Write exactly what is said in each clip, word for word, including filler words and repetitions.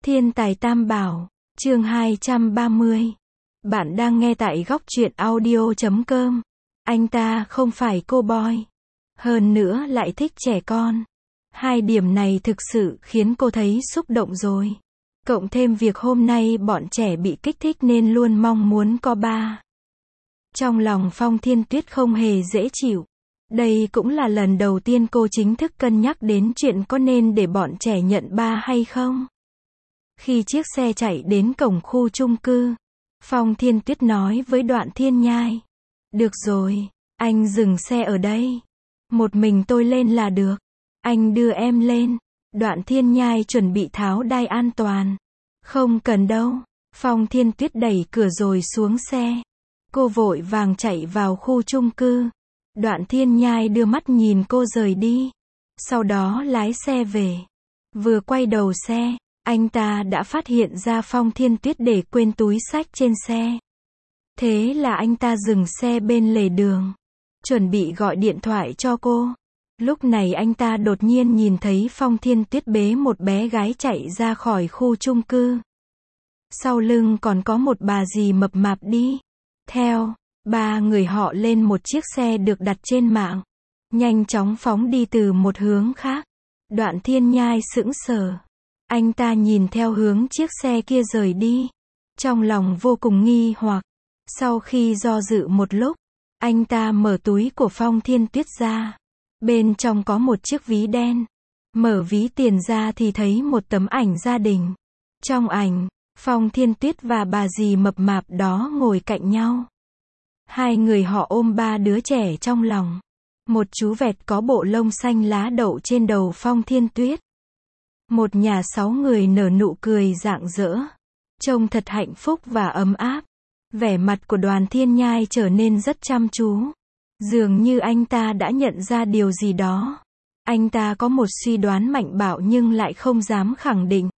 Thiên tài Tam Bảo, chương hai trăm ba mươi. Bạn đang nghe tại góc truyện audio chấm com. Anh ta không phải cô boy. Hơn nữa lại thích trẻ con. Hai điểm này thực sự khiến cô thấy xúc động rồi. Cộng thêm việc hôm nay bọn trẻ bị kích thích nên luôn mong muốn có ba. Trong lòng Phong Thiên Tuyết không hề dễ chịu. Đây cũng là lần đầu tiên cô chính thức cân nhắc đến chuyện có nên để bọn trẻ nhận ba hay không. Khi chiếc xe chạy đến cổng khu chung cư, Phong Thiên Tuyết nói với Đoạn Thiên Nhai. Được rồi, anh dừng xe ở đây. Một mình tôi lên là được. Anh đưa em lên. Đoạn Thiên Nhai chuẩn bị tháo đai an toàn. Không cần đâu. Phong Thiên Tuyết đẩy cửa rồi xuống xe. Cô vội vàng chạy vào khu chung cư. Đoạn Thiên Nhai đưa mắt nhìn cô rời đi. Sau đó lái xe về. Vừa quay đầu xe, anh ta đã phát hiện ra Phong Thiên Tuyết để quên túi xách trên xe. Thế là anh ta dừng xe bên lề đường, chuẩn bị gọi điện thoại cho cô. Lúc này anh ta đột nhiên nhìn thấy Phong Thiên Tuyết bế một bé gái chạy ra khỏi khu chung cư. Sau lưng còn có một bà dì mập mạp đi theo. Ba người họ lên một chiếc xe được đặt trên mạng, nhanh chóng phóng đi từ một hướng khác. Đoạn Thiên Nhai sững sờ. Anh ta nhìn theo hướng chiếc xe kia rời đi, trong lòng vô cùng nghi hoặc. Sau khi do dự một lúc, anh ta mở túi của Phong Thiên Tuyết ra. Bên trong có một chiếc ví đen. Mở ví tiền ra thì thấy một tấm ảnh gia đình. Trong ảnh, Phong Thiên Tuyết và bà dì mập mạp đó ngồi cạnh nhau. Hai người họ ôm ba đứa trẻ trong lòng. Một chú vẹt có bộ lông xanh lá đậu trên đầu Phong Thiên Tuyết. Một nhà sáu người nở nụ cười rạng rỡ. Trông thật hạnh phúc và ấm áp. Vẻ mặt của Đoàn Thiên Nhai trở nên rất chăm chú. Dường như anh ta đã nhận ra điều gì đó. Anh ta có một suy đoán mạnh bạo nhưng lại không dám khẳng định.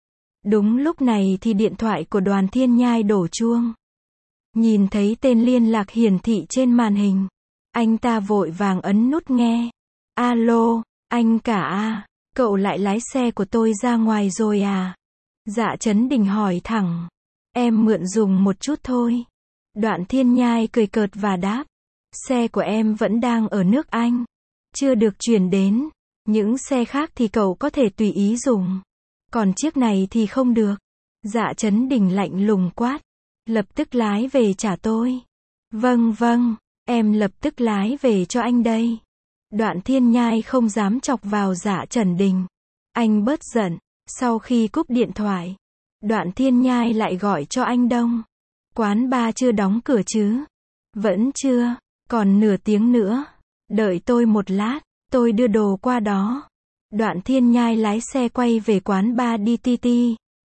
Đúng lúc này thì điện thoại của Đoàn Thiên Nhai đổ chuông. Nhìn thấy tên liên lạc hiển thị trên màn hình, anh ta vội vàng ấn nút nghe. Alo, anh cả à, cậu lại lái xe của tôi ra ngoài rồi à? Dạ Chấn Đình hỏi thẳng. Em mượn dùng một chút thôi. Đoạn Thiên Nhai cười cợt và đáp. Xe của em vẫn đang ở nước Anh, chưa được chuyển đến. Những xe khác thì cậu có thể tùy ý dùng, còn chiếc này thì không được. Dạ Chấn Đình lạnh lùng quát. Lập tức lái về trả tôi. Vâng vâng, em lập tức lái về cho anh đây. Đoạn Thiên Nhai không dám chọc vào Dạ Chấn Đình. Anh bớt giận. Sau khi cúp điện thoại, Đoạn Thiên Nhai lại gọi cho anh Đông. Quán bar chưa đóng cửa chứ? Vẫn chưa, còn nửa tiếng nữa. Đợi tôi một lát, tôi đưa đồ qua đó. Đoạn Thiên Nhai lái xe quay về quán bar đê tê tê.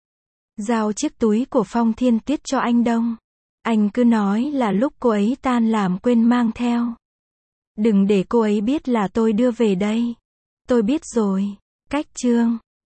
Giao chiếc túi của Phong Thiên Tuyết cho anh Đông. Anh cứ nói là lúc cô ấy tan làm quên mang theo. Đừng để cô ấy biết là tôi đưa về đây. Tôi biết rồi. Cách chương